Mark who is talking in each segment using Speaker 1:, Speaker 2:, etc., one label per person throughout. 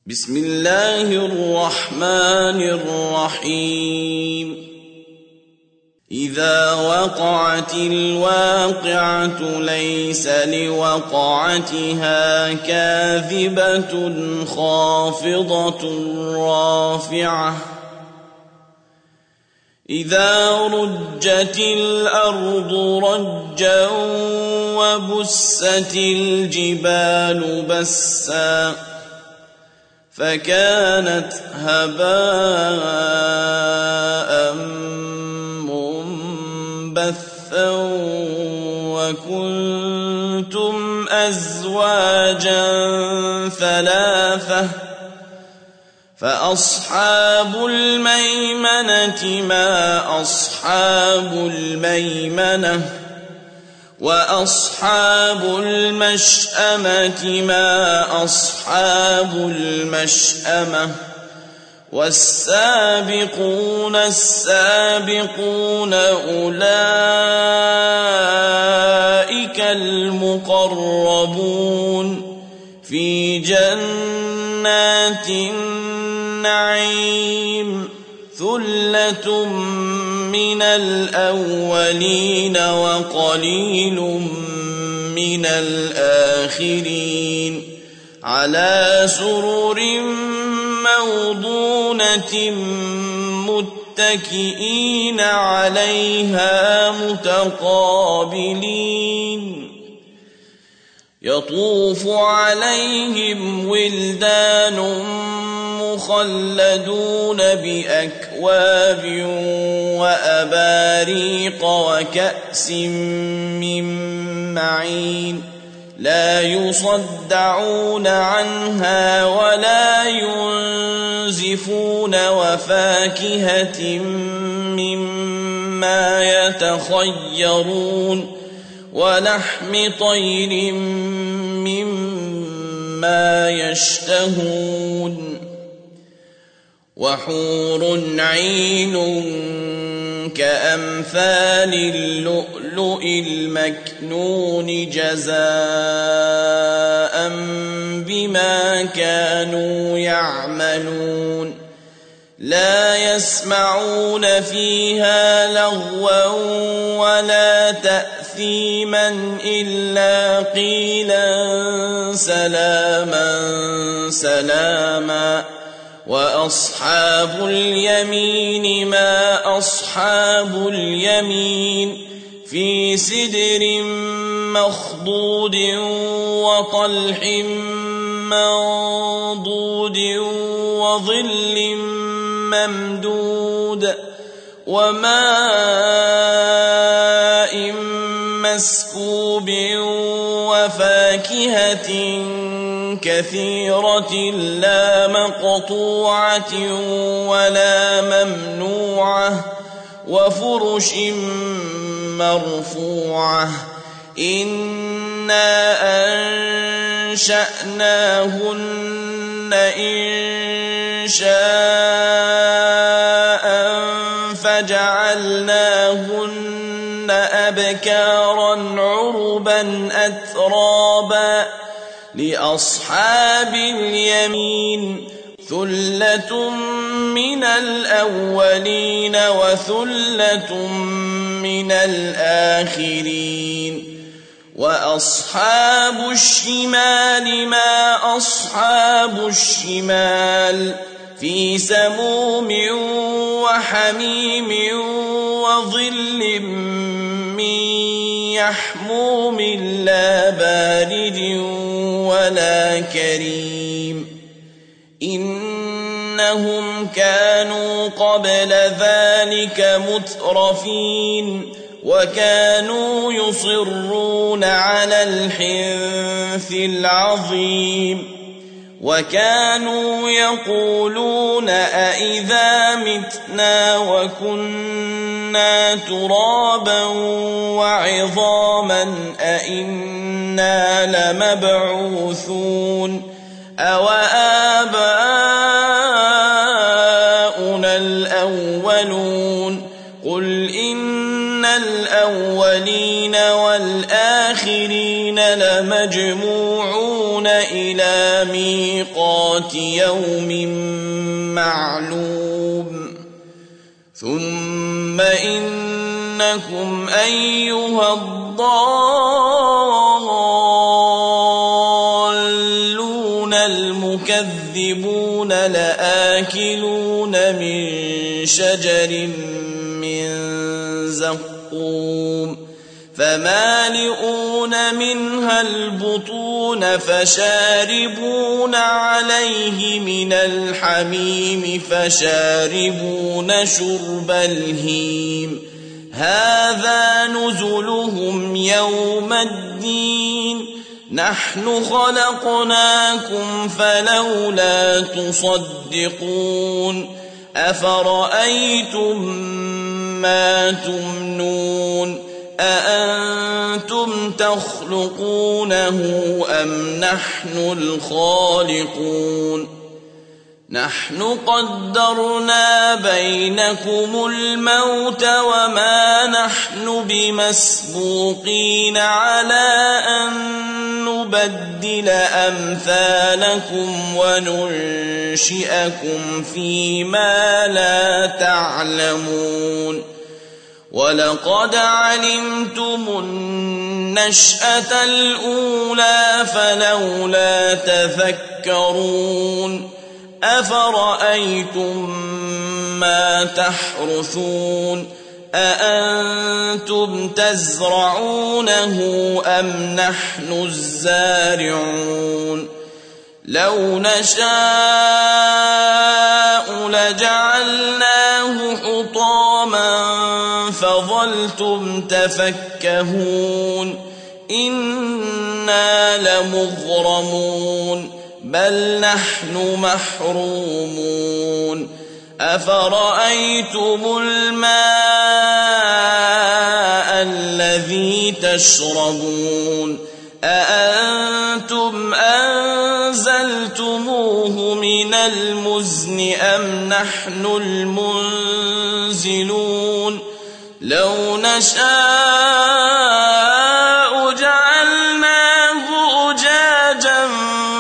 Speaker 1: بسم الله الرحمن الرحيم إذا وقعت الواقعة ليس لوقعتها كاذبة خافضة رافعة إذا رجت الأرض رجا وبست الجبال بسا فكانت هباء منبثا وكنتم أزواجا ثلاثة فأصحاب الميمنة ما أصحاب الميمنة وأصحاب المشأمة ما أصحاب المشأمة والسابقون السابقون أولئك المقربون في جنات النعيم ثلة من الأولين وقليل من الآخرين على سرر موضونة متكئين عليها متقابلين يطوف عليهم ولدان مخلدون بأكواب وأباريق وكأس من معين لا يصدعون عنها ولا ينزفون وفاكهة مما يتخيرون ولحم طير مما يشتهون وحور عين كأمثال اللؤلؤ المكنون جزاء بما كانوا يعملون لا يسمعون فيها لغوا ولا تأثيما إلا قيلا سلاما سلاما وأصحاب اليمين ما أصحاب اليمين في سدر مخضود وطلح منضود وظل ممدود وماء مسكوب وفاكهة كثيرة لا مقطوعة ولا ممنوعة وفرش مرفوعة إنا أنشأناهن إنشاء فجعلناهن أبكارا عربا أترابا لأصحاب اليمين ثلة من الأولين وثلة من الآخرين وأصحاب الشمال ما أصحاب الشمال في سموم وحميم وظل من يحموم لا بارد ولا كريم إنهم كانوا قبل ذلك مترفين وكانوا يصرون على الحنث العظيم وكانوا يقولون أئذا متنا وكنا ترابا وعظاما أئنا لمبعوثون أوآباؤنا الأولون قل إن الأولين والآخرين لمجموعون إلى إلى ميقات يوم معلوم ثم إنكم أيها الضالون المكذبون لآكلون من شجر من زقوم فمالئون منها البطون فشاربون عليه من الحميم فشاربون شرب الهيم هذا نزلهم يوم الدين نحن خلقناكم فلولا تصدقون أفرأيتم ما تمنون أأنتم تخلقونه أم نحن الخالقون نحن قدرنا بينكم الموت وما نحن بمسبوقين على أن نبدل أمثالكم وننشئكم فيما لا تعلمون ولقد علمتم النشأة الأولى فلولا تذكرون أفرأيتم ما تحرثون أأنتم تزرعونه أم نحن الزارعون لو نشاء لجعلناه حطاما فظلتم تفكهون إنا لمغرمون بل نحن محرومون أفرأيتم الماء الذي تشربون أأنتم أنزلتموه من المزن أم نحن المنزلون لو نشاء جعلناه أجاجا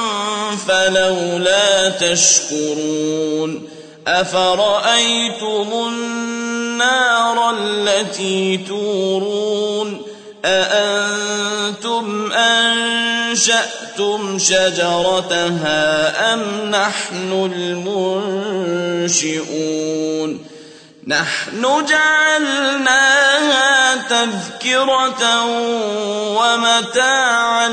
Speaker 1: فلولا تشكرون أفرأيتم النار التي تورون أأنتم أنشأتم شجرتها أم نحن المنشئون نحن جعلناها تذكرة ومتاعا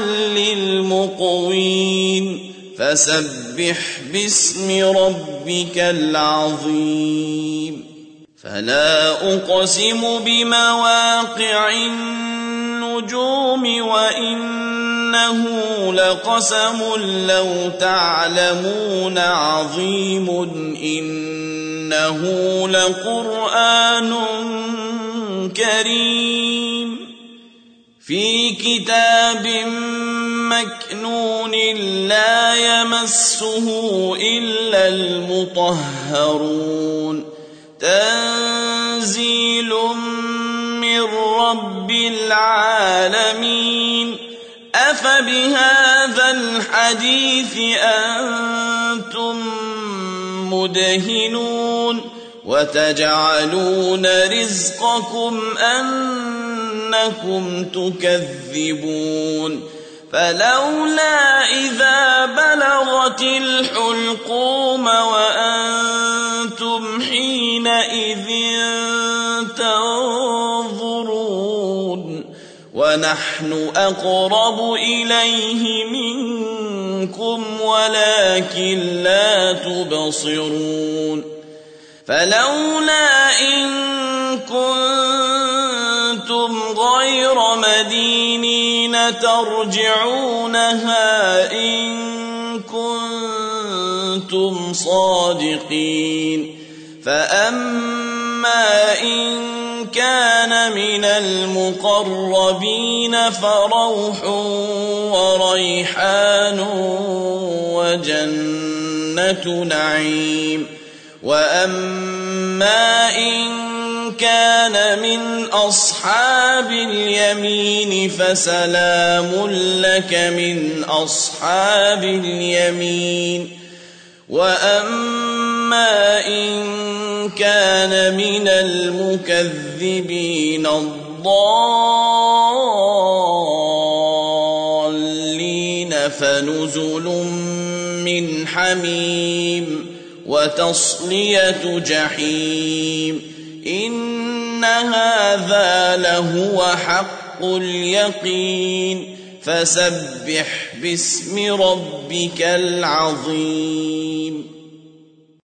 Speaker 1: للمقوين فسبح باسم ربك العظيم فلا أقسم بمواقع النجوم وإنه لقسم لو تعلمون عظيم إنه لقرآن كريم في كتاب مكنون لا يمسه إلا المطهرون تنزيل من رب العالمين أفبهذا الحديث أنتم مدهنون وتجعلون رزقكم أنكم تكذبون فلولا إذا بلغت الحلقوم وأنتم حينئذ تنظرون ونحن أقرب إليه منكم ولكن لا تبصرون فلولا إن كنتم غير مدينين ترجعونها إن كنتم صادقين فأما إن كان من المقربين فروح وريحان وجنة نعيم وأما إن كان من أصحاب اليمين فسلام لك من أصحاب اليمين وأما إن كان من المكذبين الضالين فنزل من حميم وتصلية جحيم إن هذا لهو حق اليقين فسبح باسم ربك العظيم